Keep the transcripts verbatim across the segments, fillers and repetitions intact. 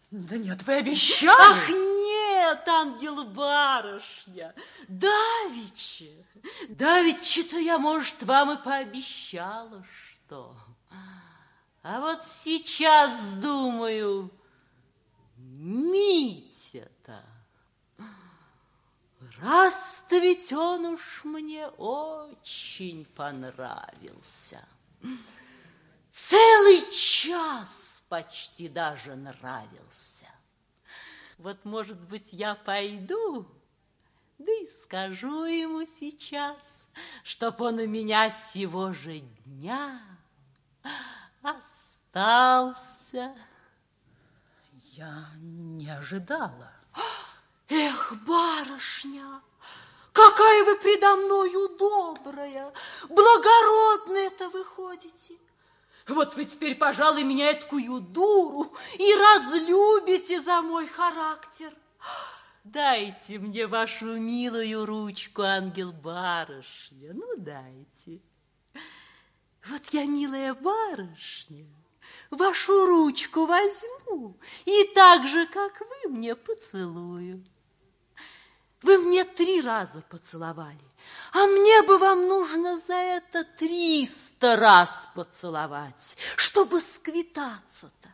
Да нет, вы обещали. Ах, нет, ангел-барышня, давеча, давеча-то я, может, вам и пообещала, что... А вот сейчас думаю, Митя-то, раз-то ведь он уж мне очень понравился. Целый час почти даже нравился. Вот, может быть, я пойду, да и скажу ему сейчас, чтоб он у меня сего же дня остался. Я не ожидала. Эх, барышня, какая вы предо мною добрая, благородная-то выходите. Вот вы теперь, пожалуй, меня эткую дуру и разлюбите за мой характер. Дайте мне вашу милую ручку, ангел-барышня, ну дайте. Вот я, милая барышня, вашу ручку возьму и так же, как вы, мне поцелую. Вы мне три раза поцеловали, а мне бы вам нужно за это триста раз поцеловать, чтобы сквитаться-то.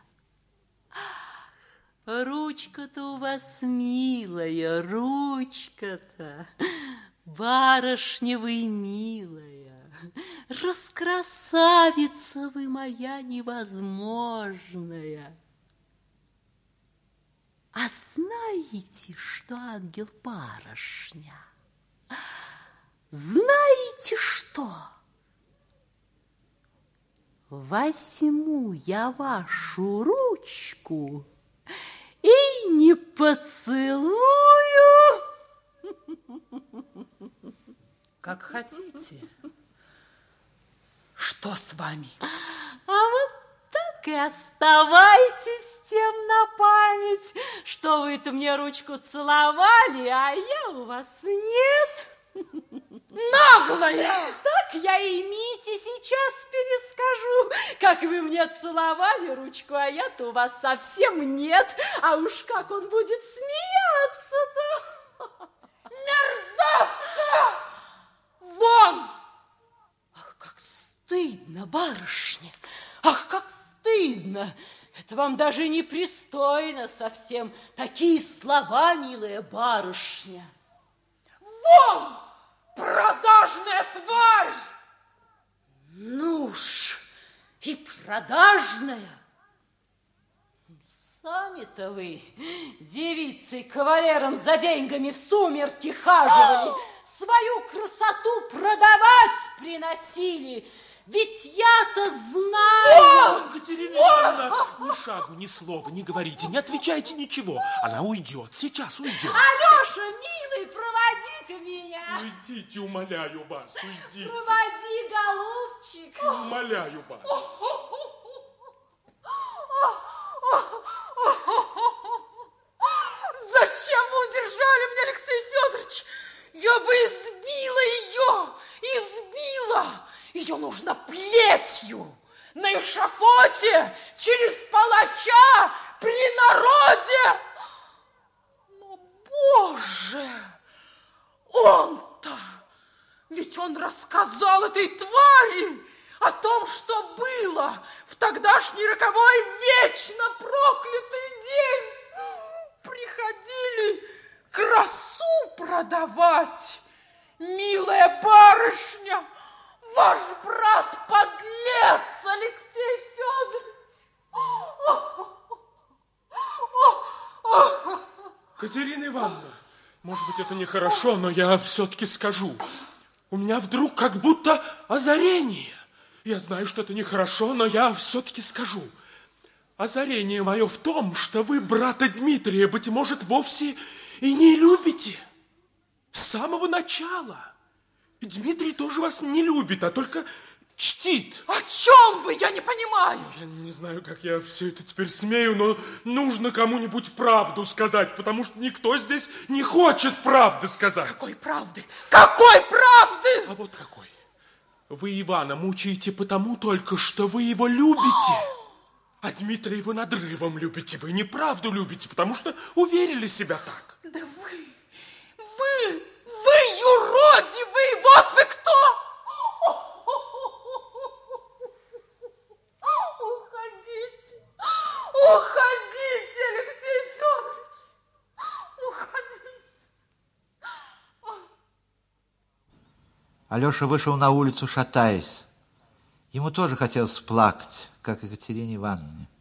Ручка-то у вас милая, ручка-то, барышня вы милая, раскрасавица вы моя невозможная. А знаете, что, ангел-барышня, знаете что? Возьму я вашу ручку и не поцелую. Как хотите. Что с вами? А вот так и оставайтесь тем на память, что вы-то мне ручку целовали, а я у вас нет. Наглая! Так я и Мите сейчас перескажу, как вы мне целовали ручку, а я-то у вас совсем нет. А уж как он будет смеяться-то! Мерзавка! Вон! Ах, как стыдно, барышня! Ах, как стыдно! Это вам даже непристойно совсем. Такие слова, милая барышня. Вон! Продажная тварь! Ну уж и продажная. Сами-то вы, девицей, кавалером за деньгами в сумерки хаживали, свою красоту продавать приносили. Ведь я-то знаю... Вон, Катерина Ивановна, ни шагу, ни слова не говорите, не отвечайте ничего. Она уйдет, сейчас уйдет. Алеша, милый, проводи-ка меня. Уйдите, умоляю вас, уйдите. Проводи, голубчик. Умоляю вас. Зачем вы удержали меня, Алексей Федорович? Я бы избила ее, избила. Ее нужно плетью на эшафоте, через палача, при народе. Но, Боже, он-то, ведь он рассказал этой твари о том, что было в тогдашний роковой вечно проклятый день. Приходили красу продавать, милая барышня, ваш брат-подлец Алексей Федорович. Катерина Ивановна, может быть, это нехорошо, но я все-таки скажу. У меня вдруг как будто озарение. Я знаю, что это нехорошо, но я все-таки скажу. Озарение мое в том, что вы брата Дмитрия, быть может, вовсе и не любите. С самого начала. Дмитрий тоже вас не любит, а только чтит. О чем вы? Я не понимаю. Я не знаю, как я все это теперь смею, но нужно кому-нибудь правду сказать, потому что никто здесь не хочет правды сказать. Какой правды? Какой правды? А вот какой. Вы Ивана мучаете потому только, что вы его любите. А Дмитрия вы надрывом любите, вы неправду любите, потому что уверили себя так. Да вы, вы, вы юродивый, вот вы кто! Уходите, уходите, Алексей Федорович, уходите. Алеша вышел на улицу, шатаясь. Ему тоже хотелось плакать, как Екатерине Ивановне.